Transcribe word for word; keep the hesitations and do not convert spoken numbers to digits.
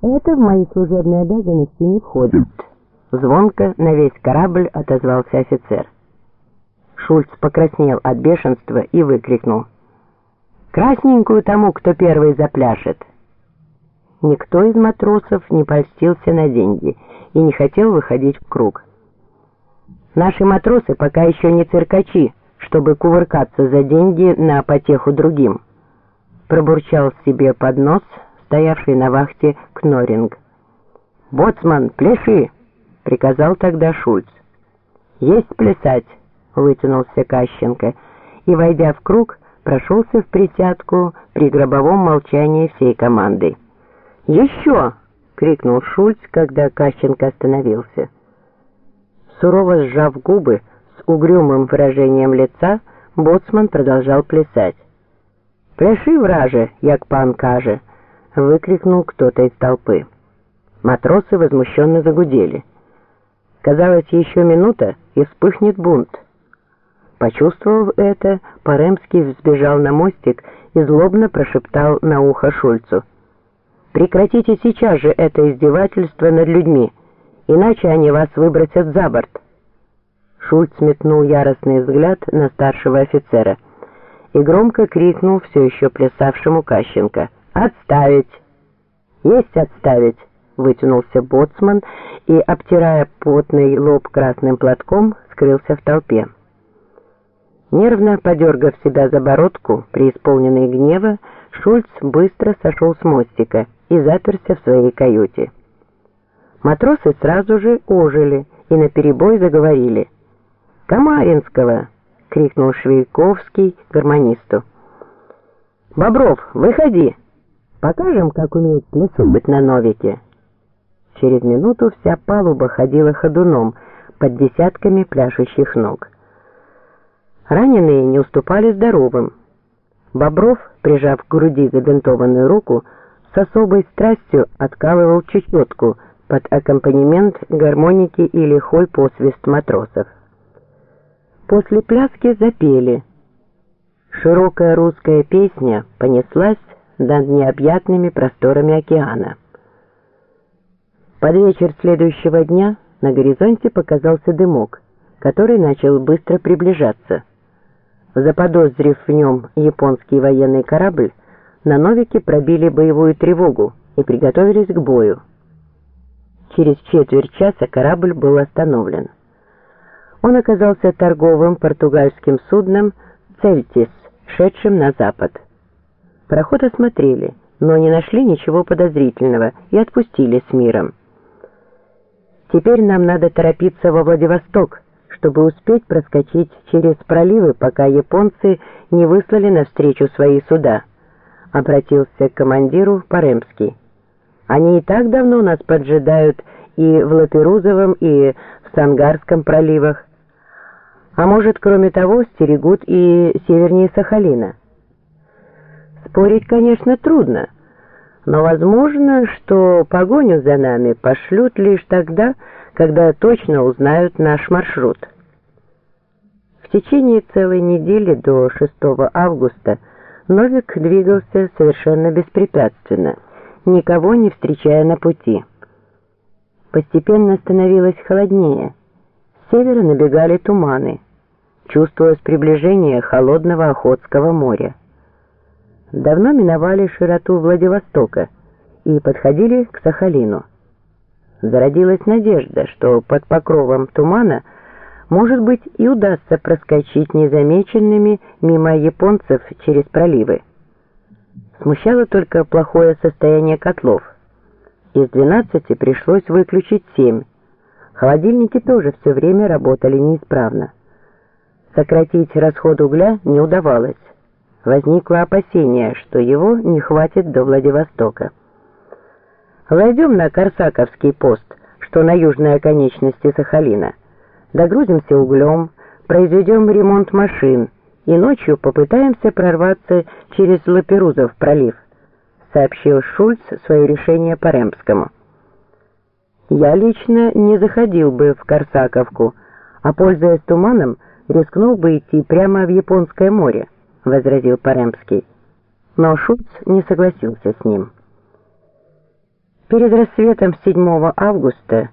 Это в мои служебные обязанности не входит. Звонко на весь корабль отозвался офицер. Шульц покраснел от бешенства и выкрикнул: «Красненькую тому, кто первый запляшет!» Никто из матросов не польстился на деньги и не хотел выходить в круг. «Наши матросы пока еще не циркачи, чтобы кувыркаться за деньги на потеху другим», пробурчал себе под нос стоявший на вахте Кноринг. «Боцман, пляши!» — приказал тогда Шульц. «Есть плясать!» — вытянулся Кащенко и, войдя в круг, прошелся в притядку при гробовом молчании всей командой. «Еще!» — крикнул Шульц, когда Кащенко остановился. Сурово сжав губы, с угрюмым выражением лица, боцман продолжал плясать. «Пляши, враже, як пан каже!» — выкрикнул кто-то из толпы. Матросы возмущенно загудели. Казалось, еще минута, и вспыхнет бунт. Почувствовав это, Паремский взбежал на мостик и злобно прошептал на ухо Шульцу: «Прекратите сейчас же это издевательство над людьми, иначе они вас выбросят за борт». Шульц метнул яростный взгляд на старшего офицера и громко крикнул все еще плясавшему Кащенко: «Отставить!» «Есть отставить!» — вытянулся боцман и, обтирая потный лоб красным платком, скрылся в толпе. Нервно подергав себя за бородку, преисполненный гнева, Шульц быстро сошел с мостика и заперся в своей каюте. Матросы сразу же ожили и наперебой заговорили. «Камаринского!» — крикнул Швейковский гармонисту. «Бобров, выходи! Покажем, как умеет плясать на новике». Через минуту вся палуба ходила ходуном под десятками пляшущих ног. Раненые не уступали здоровым. Бобров, прижав к груди забинтованную руку, с особой страстью откалывал чечетку под аккомпанемент гармоники и лихой посвист матросов. После пляски запели. Широкая русская песня понеслась над необъятными просторами океана. Под вечер следующего дня на горизонте показался дымок, который начал быстро приближаться. Заподозрив в нем японский военный корабль, на новике пробили боевую тревогу и приготовились к бою. Через четверть часа корабль был остановлен. Он оказался торговым португальским судном «Цельтис», шедшим на запад. Пароход осмотрели, но не нашли ничего подозрительного и отпустили с миром. «Теперь нам надо торопиться во Владивосток, чтобы успеть проскочить через проливы, пока японцы не выслали навстречу свои суда», — обратился к командиру Паремский. «Они и так давно нас поджидают и в Лаперузовом, и в Сангарском проливах. А может, кроме того, стерегут и севернее Сахалина». Спорить, конечно, трудно, но возможно, что погоню за нами пошлют лишь тогда, когда точно узнают наш маршрут. В течение целой недели до шестого августа Новик двигался совершенно беспрепятственно, никого не встречая на пути. Постепенно становилось холоднее, с севера набегали туманы, чувствовалось приближение холодного Охотского моря. Давно миновали широту Владивостока и подходили к Сахалину. Зародилась надежда, что под покровом тумана, может быть, и удастся проскочить незамеченными мимо японцев через проливы. Смущало только плохое состояние котлов. Из двенадцати пришлось выключить семь. Холодильники тоже все время работали неисправно. Сократить расход угля не удавалось. Возникло опасение, что его не хватит до Владивостока. «Войдем на Корсаковский пост, что на южной оконечности Сахалина. Догрузимся углем, произведем ремонт машин и ночью попытаемся прорваться через Лаперузов пролив», — сообщил Шульц свое решение Паремскому. «Я лично не заходил бы в Корсаковку, а, пользуясь туманом, рискнул бы идти прямо в Японское море», — возразил Паремский. Но Шульц не согласился с ним. Перед рассветом седьмого августа